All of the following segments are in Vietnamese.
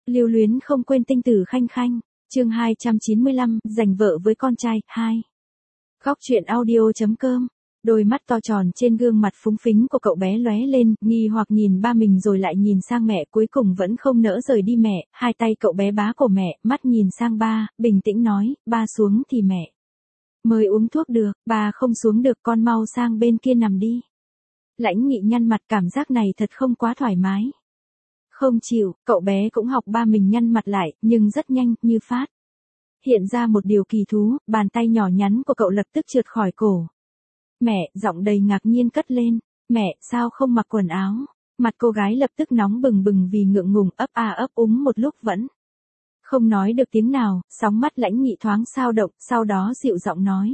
Lưu luyến không quên tinh tử Khanh Khanh. Chương 295, giành vợ với con trai 2. Góc truyện audio.com. Đôi mắt to tròn trên gương mặt phúng phính của cậu bé lóe lên, nghi hoặc nhìn ba mình rồi lại nhìn sang mẹ, cuối cùng vẫn không nỡ rời đi mẹ, hai tay cậu bé bá cổ mẹ, mắt nhìn sang ba, bình tĩnh nói, ba xuống thì mẹ mới uống thuốc được, ba không xuống được, con mau sang bên kia nằm đi. Lãnh Nghị nhăn mặt, cảm giác này thật không quá thoải mái. Không chịu, cậu bé cũng học ba mình nhăn mặt lại, nhưng rất nhanh, như phát hiện ra một điều kỳ thú, bàn tay nhỏ nhắn của cậu lập tức trượt khỏi cổ. Mẹ, giọng đầy ngạc nhiên cất lên, mẹ, sao không mặc quần áo? Mặt cô gái lập tức nóng bừng bừng vì ngượng ngùng, ấp a ấp úng một lúc vẫn không nói được tiếng nào, sóng mắt Lãnh Nghị thoáng xao động, sau đó dịu giọng nói.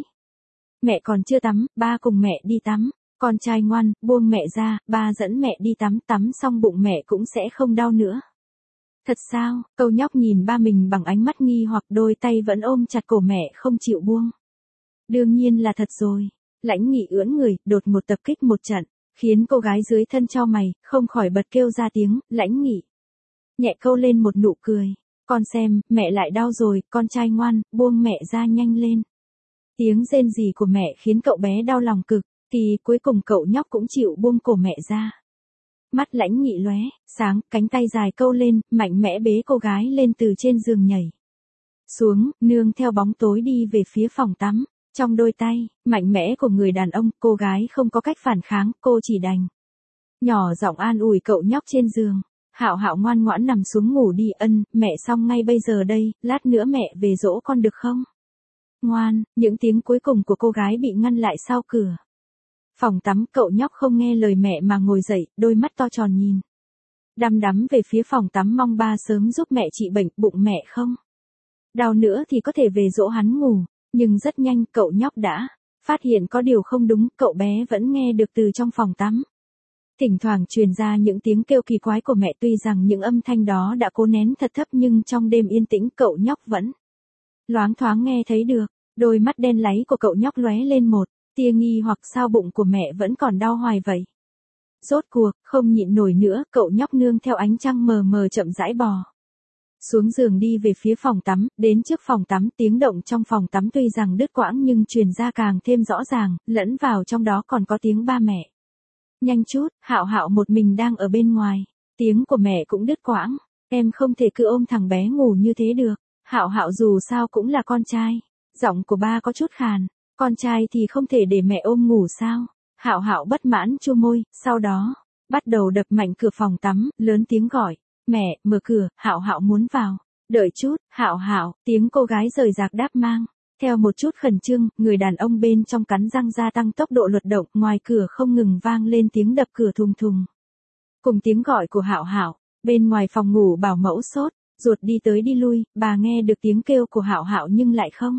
Mẹ còn chưa tắm, ba cùng mẹ đi tắm. Con trai ngoan, buông mẹ ra, ba dẫn mẹ đi tắm, tắm xong bụng mẹ cũng sẽ không đau nữa. Thật sao? Cậu nhóc nhìn ba mình bằng ánh mắt nghi hoặc, đôi tay vẫn ôm chặt cổ mẹ không chịu buông. Đương nhiên là thật rồi. Lãnh Nghị ưỡn người, đột ngột tập kích một trận, khiến cô gái dưới thân chau mày, không khỏi bật kêu ra tiếng, Lãnh Nghị. Nhẹ câu lên một nụ cười. Con xem, mẹ lại đau rồi, con trai ngoan, buông mẹ ra nhanh lên. Tiếng rên rỉ của mẹ khiến cậu bé đau lòng cực. Thì cuối cùng cậu nhóc cũng chịu buông cổ mẹ ra. Mắt Lãnh Nghị lóe sáng, cánh tay dài câu lên, mạnh mẽ bế cô gái lên từ trên giường nhảy xuống, nương theo bóng tối đi về phía phòng tắm. Trong đôi tay mạnh mẽ của người đàn ông, cô gái không có cách phản kháng, cô chỉ đành nhỏ giọng an ủi cậu nhóc trên giường. Hạo Hạo ngoan ngoãn nằm xuống ngủ đi, mẹ xong ngay bây giờ đây, lát nữa mẹ về dỗ con được không? Ngoan. Những tiếng cuối cùng của cô gái bị ngăn lại sau cửa phòng tắm, cậu nhóc không nghe lời mẹ mà ngồi dậy, đôi mắt to tròn nhìn đăm đắm về phía phòng tắm, mong ba sớm giúp mẹ trị bệnh, bụng mẹ không đau nữa thì có thể về dỗ hắn ngủ. Nhưng rất nhanh cậu nhóc đã phát hiện có điều không đúng, cậu bé vẫn nghe được từ trong phòng tắm thỉnh thoảng truyền ra những tiếng kêu kỳ quái của mẹ, tuy rằng những âm thanh đó đã cố nén thật thấp nhưng trong đêm yên tĩnh cậu nhóc vẫn loáng thoáng nghe thấy được. Đôi mắt đen láy của cậu nhóc lóe lên một tia nghi hoặc, sao bụng của mẹ vẫn còn đau hoài vậy? Rốt cuộc, không nhịn nổi nữa, cậu nhóc nương theo ánh trăng mờ mờ chậm rãi bò xuống giường đi về phía phòng tắm, đến trước phòng tắm, tiếng động trong phòng tắm tuy rằng đứt quãng nhưng truyền ra càng thêm rõ ràng, lẫn vào trong đó còn có tiếng ba mẹ. Nhanh chút, Hạo Hạo một mình đang ở bên ngoài, tiếng của mẹ cũng đứt quãng, em không thể cứ ôm thằng bé ngủ như thế được. Hạo Hạo dù sao cũng là con trai, giọng của ba có chút khàn. Con trai thì không thể để mẹ ôm ngủ sao? Hạo Hạo bất mãn chua môi, sau đó bắt đầu đập mạnh cửa phòng tắm, lớn tiếng gọi, mẹ, mở cửa, Hạo Hạo muốn vào. Đợi chút, Hạo Hạo, tiếng cô gái rời rạc đáp mang theo một chút khẩn trương, người đàn ông bên trong cắn răng gia tăng tốc độ luật động, ngoài cửa không ngừng vang lên tiếng đập cửa thùng thùng. Cùng tiếng gọi của Hạo Hạo, bên ngoài phòng ngủ bảo mẫu sốt ruột đi tới đi lui, bà nghe được tiếng kêu của Hạo Hạo nhưng lại không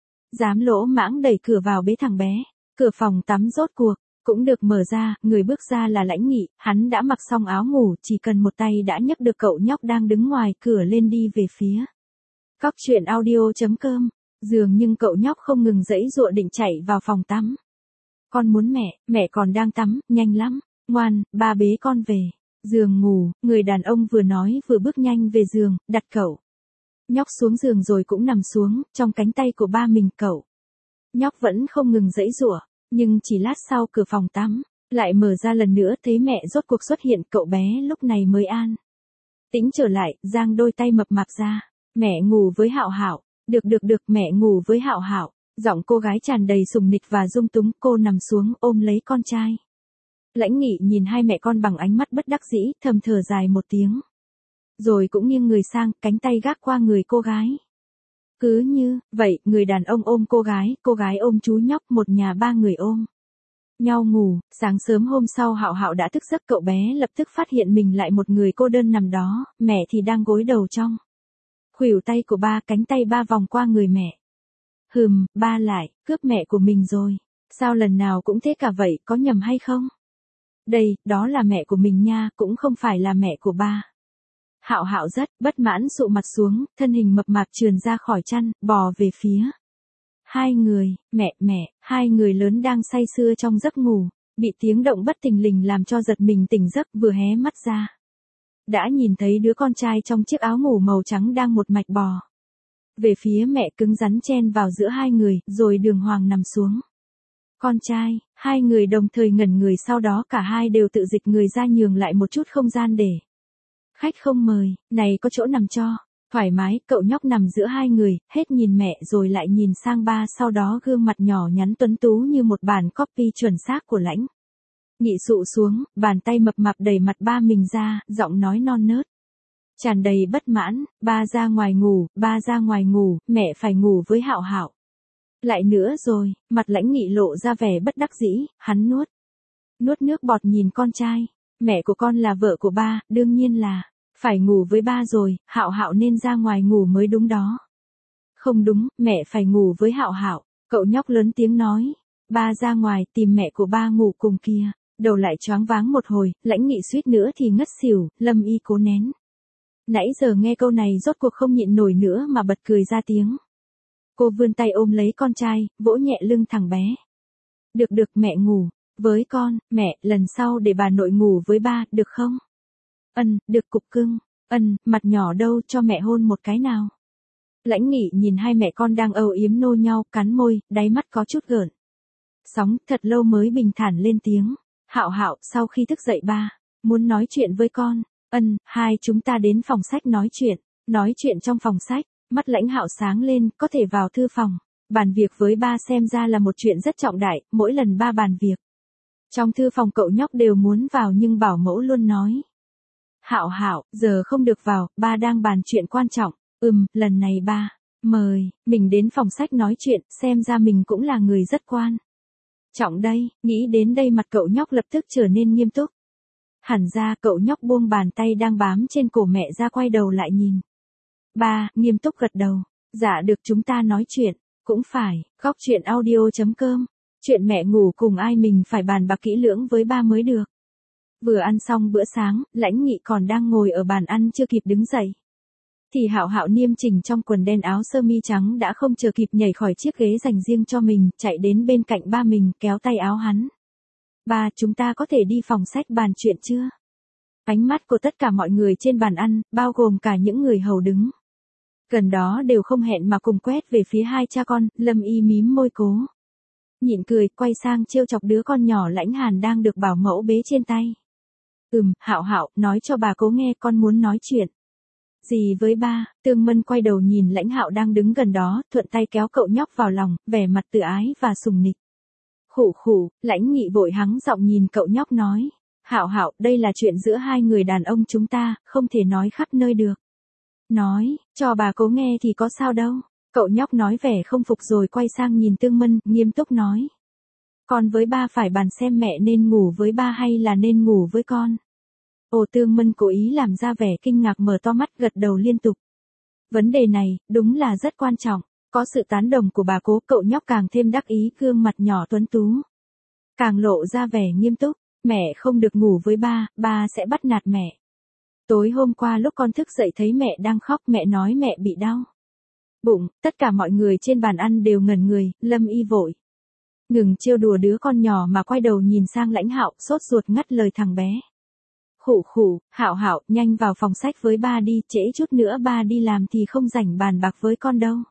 dám lỗ mãng đẩy cửa vào bế thằng bé. Cửa phòng tắm rốt cuộc cũng được mở ra, người bước ra là Lãnh Nghị, hắn đã mặc xong áo ngủ, chỉ cần một tay đã nhấc được cậu nhóc đang đứng ngoài cửa lên đi về phía góc truyện audio.com. Dường nhưng cậu nhóc không ngừng giãy giụa định chạy vào phòng tắm. Con muốn mẹ còn đang tắm, nhanh lắm, ngoan, ba bế con về giường ngủ. Người đàn ông vừa nói vừa bước nhanh về giường, đặt cậu nhóc xuống giường rồi cũng nằm xuống, trong cánh tay của ba mình. Cậu nhóc vẫn không ngừng giãy giụa, nhưng chỉ lát sau cửa phòng tắm lại mở ra lần nữa, thấy mẹ rốt cuộc xuất hiện, cậu bé lúc này mới an tĩnh trở lại, giang đôi tay mập mạp ra. Mẹ ngủ với Hạo Hạo. Được, mẹ ngủ với Hạo Hạo. Giọng cô gái tràn đầy sùng nịch và dung túng, cô nằm xuống ôm lấy con trai. Lãnh Nghị nhìn hai mẹ con bằng ánh mắt bất đắc dĩ, thầm thở dài một tiếng. Rồi cũng nghiêng người sang, cánh tay gác qua người cô gái. Cứ như vậy, người đàn ông ôm cô gái ôm chú nhóc, một nhà ba người ôm nhau ngủ. Sáng sớm hôm sau Hạo Hạo đã thức giấc, cậu bé lập tức phát hiện mình lại một người cô đơn nằm đó, mẹ thì đang gối đầu trong khuỷu tay của ba, cánh tay ba vòng qua người mẹ. Ba lại cướp mẹ của mình rồi. Sao lần nào cũng thế cả vậy, có nhầm hay không? Đây, đó là mẹ của mình nha, cũng không phải là mẹ của ba. Hạo Hạo rất bất mãn sụ mặt xuống, thân hình mập mạp trườn ra khỏi chăn, bò về phía hai người. Mẹ, hai người lớn đang say sưa trong giấc ngủ, bị tiếng động bất thình lình làm cho giật mình tỉnh giấc, vừa hé mắt ra đã nhìn thấy đứa con trai trong chiếc áo ngủ màu trắng đang một mạch bò về phía mẹ, cứng rắn chen vào giữa hai người, rồi đường hoàng nằm xuống. Con trai, hai người đồng thời ngẩn người, sau đó cả hai đều tự dịch người ra nhường lại một chút không gian để khách không mời, này có chỗ nằm cho. Thoải mái, cậu nhóc nằm giữa hai người, hết nhìn mẹ rồi lại nhìn sang ba, sau đó gương mặt nhỏ nhắn tuấn tú như một bản copy chuẩn xác của Lãnh Nghị sụ xuống, bàn tay mập mạp đẩy mặt ba mình ra, giọng nói non nớt tràn đầy bất mãn, ba ra ngoài ngủ, mẹ phải ngủ với Hạo Hạo. Lại nữa rồi, mặt Lãnh Nghị lộ ra vẻ bất đắc dĩ, hắn nuốt nước bọt nhìn con trai, mẹ của con là vợ của ba, đương nhiên là phải ngủ với ba rồi, Hạo Hạo nên ra ngoài ngủ mới đúng đó. Không đúng, mẹ phải ngủ với Hạo Hạo, cậu nhóc lớn tiếng nói. Ba ra ngoài tìm mẹ của ba ngủ cùng kia. Đầu lại choáng váng một hồi, Lãnh Nghị suýt nữa thì ngất xỉu, Lâm Y cố nén. Nãy giờ nghe câu này rốt cuộc không nhịn nổi nữa mà bật cười ra tiếng. Cô vươn tay ôm lấy con trai, vỗ nhẹ lưng thằng bé. Được mẹ ngủ với con, mẹ, lần sau để bà nội ngủ với ba, được không? Được cục cưng. Mặt nhỏ đâu, cho mẹ hôn một cái nào. Lãnh Nghị nhìn hai mẹ con đang âu yếm nô nhau, cắn môi, đáy mắt có chút gợn sóng, thật lâu mới bình thản lên tiếng. Hạo, sau khi thức dậy ba muốn nói chuyện với con. Hai chúng ta đến phòng sách nói chuyện trong phòng sách. Mắt Lãnh Hạo sáng lên, có thể vào thư phòng bàn việc với ba xem ra là một chuyện rất trọng đại, mỗi lần ba bàn việc trong thư phòng cậu nhóc đều muốn vào, nhưng bảo mẫu luôn nói. Hạo, giờ không được vào, ba đang bàn chuyện quan trọng. Lần này ba mời mình đến phòng sách nói chuyện, xem ra mình cũng là người rất quan trọng đây. Nghĩ đến đây mặt cậu nhóc lập tức trở nên nghiêm túc. Hẳn ra cậu nhóc buông bàn tay đang bám trên cổ mẹ ra, quay đầu lại nhìn ba, nghiêm túc gật đầu. Dạ được, chúng ta nói chuyện. Cũng phải, Góc Chuyện Audio.com. Chuyện mẹ ngủ cùng ai mình phải bàn bạc kỹ lưỡng với ba mới được. Vừa ăn xong bữa sáng, Lãnh Nghị còn đang ngồi ở bàn ăn chưa kịp đứng dậy. Thì Hạo niêm chỉnh trong quần đen áo sơ mi trắng đã không chờ kịp nhảy khỏi chiếc ghế dành riêng cho mình, chạy đến bên cạnh ba mình, kéo tay áo hắn. Ba, chúng ta có thể đi phòng sách bàn chuyện chưa? Ánh mắt của tất cả mọi người trên bàn ăn, bao gồm cả những người hầu đứng gần đó, đều không hẹn mà cùng quét về phía hai cha con. Lâm Y mím môi cố nhịn cười, quay sang trêu chọc đứa con nhỏ Lãnh Hàn đang được bảo mẫu bế trên tay. Hạo, nói cho bà cố nghe, con muốn nói chuyện gì với ba. Tương Mân quay đầu nhìn Lãnh Hạo đang đứng gần đó, thuận tay kéo cậu nhóc vào lòng, vẻ mặt tự ái và sùng nịch. Khụ, Lãnh Nghị vội hắng giọng nhìn cậu nhóc nói. Hạo, đây là chuyện giữa hai người đàn ông chúng ta, không thể nói khắp nơi được. Nói cho bà cố nghe thì có sao đâu. Cậu nhóc nói vẻ không phục rồi quay sang nhìn Tương Mân, nghiêm túc nói. Con với ba phải bàn xem mẹ nên ngủ với ba hay là nên ngủ với con. Tương Mân cố ý làm ra vẻ kinh ngạc, mở to mắt gật đầu liên tục. Vấn đề này, đúng là rất quan trọng. Có sự tán đồng của bà cố, cậu nhóc càng thêm đắc ý, gương mặt nhỏ tuấn tú càng lộ ra vẻ nghiêm túc. Mẹ không được ngủ với ba, ba sẽ bắt nạt mẹ. Tối hôm qua lúc con thức dậy thấy mẹ đang khóc, mẹ nói mẹ bị đau bụng. Tất cả mọi người trên bàn ăn đều ngẩn người. Lâm Y vội ngừng trêu đùa đứa con nhỏ mà quay đầu nhìn sang Lãnh Hạo, sốt ruột ngắt lời thằng bé. Khụ, Hạo, nhanh vào phòng sách với ba đi, trễ chút nữa ba đi làm thì không rảnh bàn bạc với con đâu.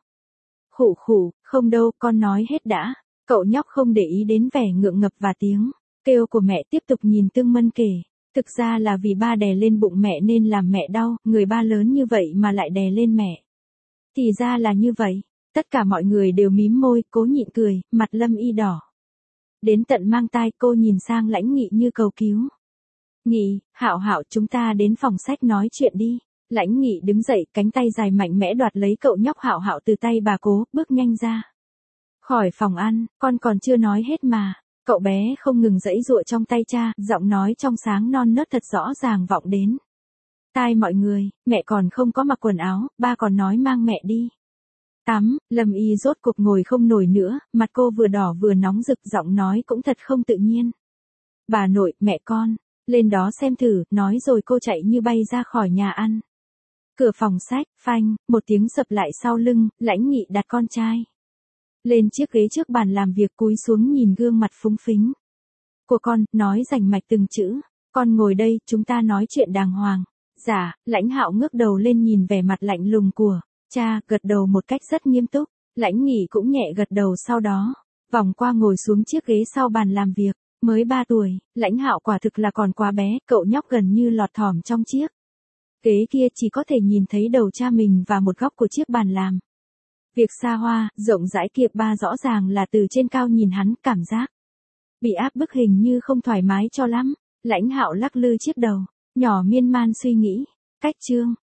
Khụ, không đâu, con nói hết đã. Cậu nhóc không để ý đến vẻ ngượng ngập và tiếng kêu của mẹ, tiếp tục nhìn Tương Mân kể. Thực ra là vì ba đè lên bụng mẹ nên làm mẹ đau, người ba lớn như vậy mà lại đè lên mẹ. Thì ra là như vậy. Tất cả mọi người đều mím môi, cố nhịn cười, mặt Lâm Y đỏ đến tận mang tai. Cô nhìn sang Lãnh Nghị như cầu cứu. Nghị, Hạo, chúng ta đến phòng sách nói chuyện đi. Lãnh Nghị đứng dậy, cánh tay dài mạnh mẽ đoạt lấy cậu nhóc Hạo từ tay bà cố, bước nhanh ra khỏi phòng ăn. Con còn chưa nói hết mà. Cậu bé không ngừng giãy giụa trong tay cha, giọng nói trong sáng non nớt thật rõ ràng vọng đến tai mọi người. Mẹ còn không có mặc quần áo, ba còn nói mang mẹ đi tắm. Lâm Y rốt cuộc ngồi không nổi nữa, mặt cô vừa đỏ vừa nóng rực, giọng nói cũng thật không tự nhiên. Bà nội, mẹ con lên đó xem thử, nói rồi cô chạy như bay ra khỏi nhà ăn. Cửa phòng sách, phanh, một tiếng sập lại sau lưng. Lãnh Nghị đặt con trai lên chiếc ghế trước bàn làm việc, cúi xuống nhìn gương mặt phúng phính của con, nói rành mạch từng chữ. Con ngồi đây, chúng ta nói chuyện đàng hoàng. Dạ, Lãnh Hạo ngước đầu lên nhìn vẻ mặt lạnh lùng của cha, gật đầu một cách rất nghiêm túc. Lãnh Nghị cũng nhẹ gật đầu, sau đó vòng qua ngồi xuống chiếc ghế sau bàn làm việc. Mới 3 tuổi, Lãnh Hạo quả thực là còn quá bé, cậu nhóc gần như lọt thỏm trong chiếc ghế kia, chỉ có thể nhìn thấy đầu cha mình và một góc của chiếc bàn làm việc xa hoa, rộng rãi kia. Ba rõ ràng là từ trên cao nhìn hắn, cảm giác bị áp bức, hình như không thoải mái cho lắm. Lãnh Hạo lắc lư chiếc đầu, nhỏ miên man suy nghĩ. Cách chương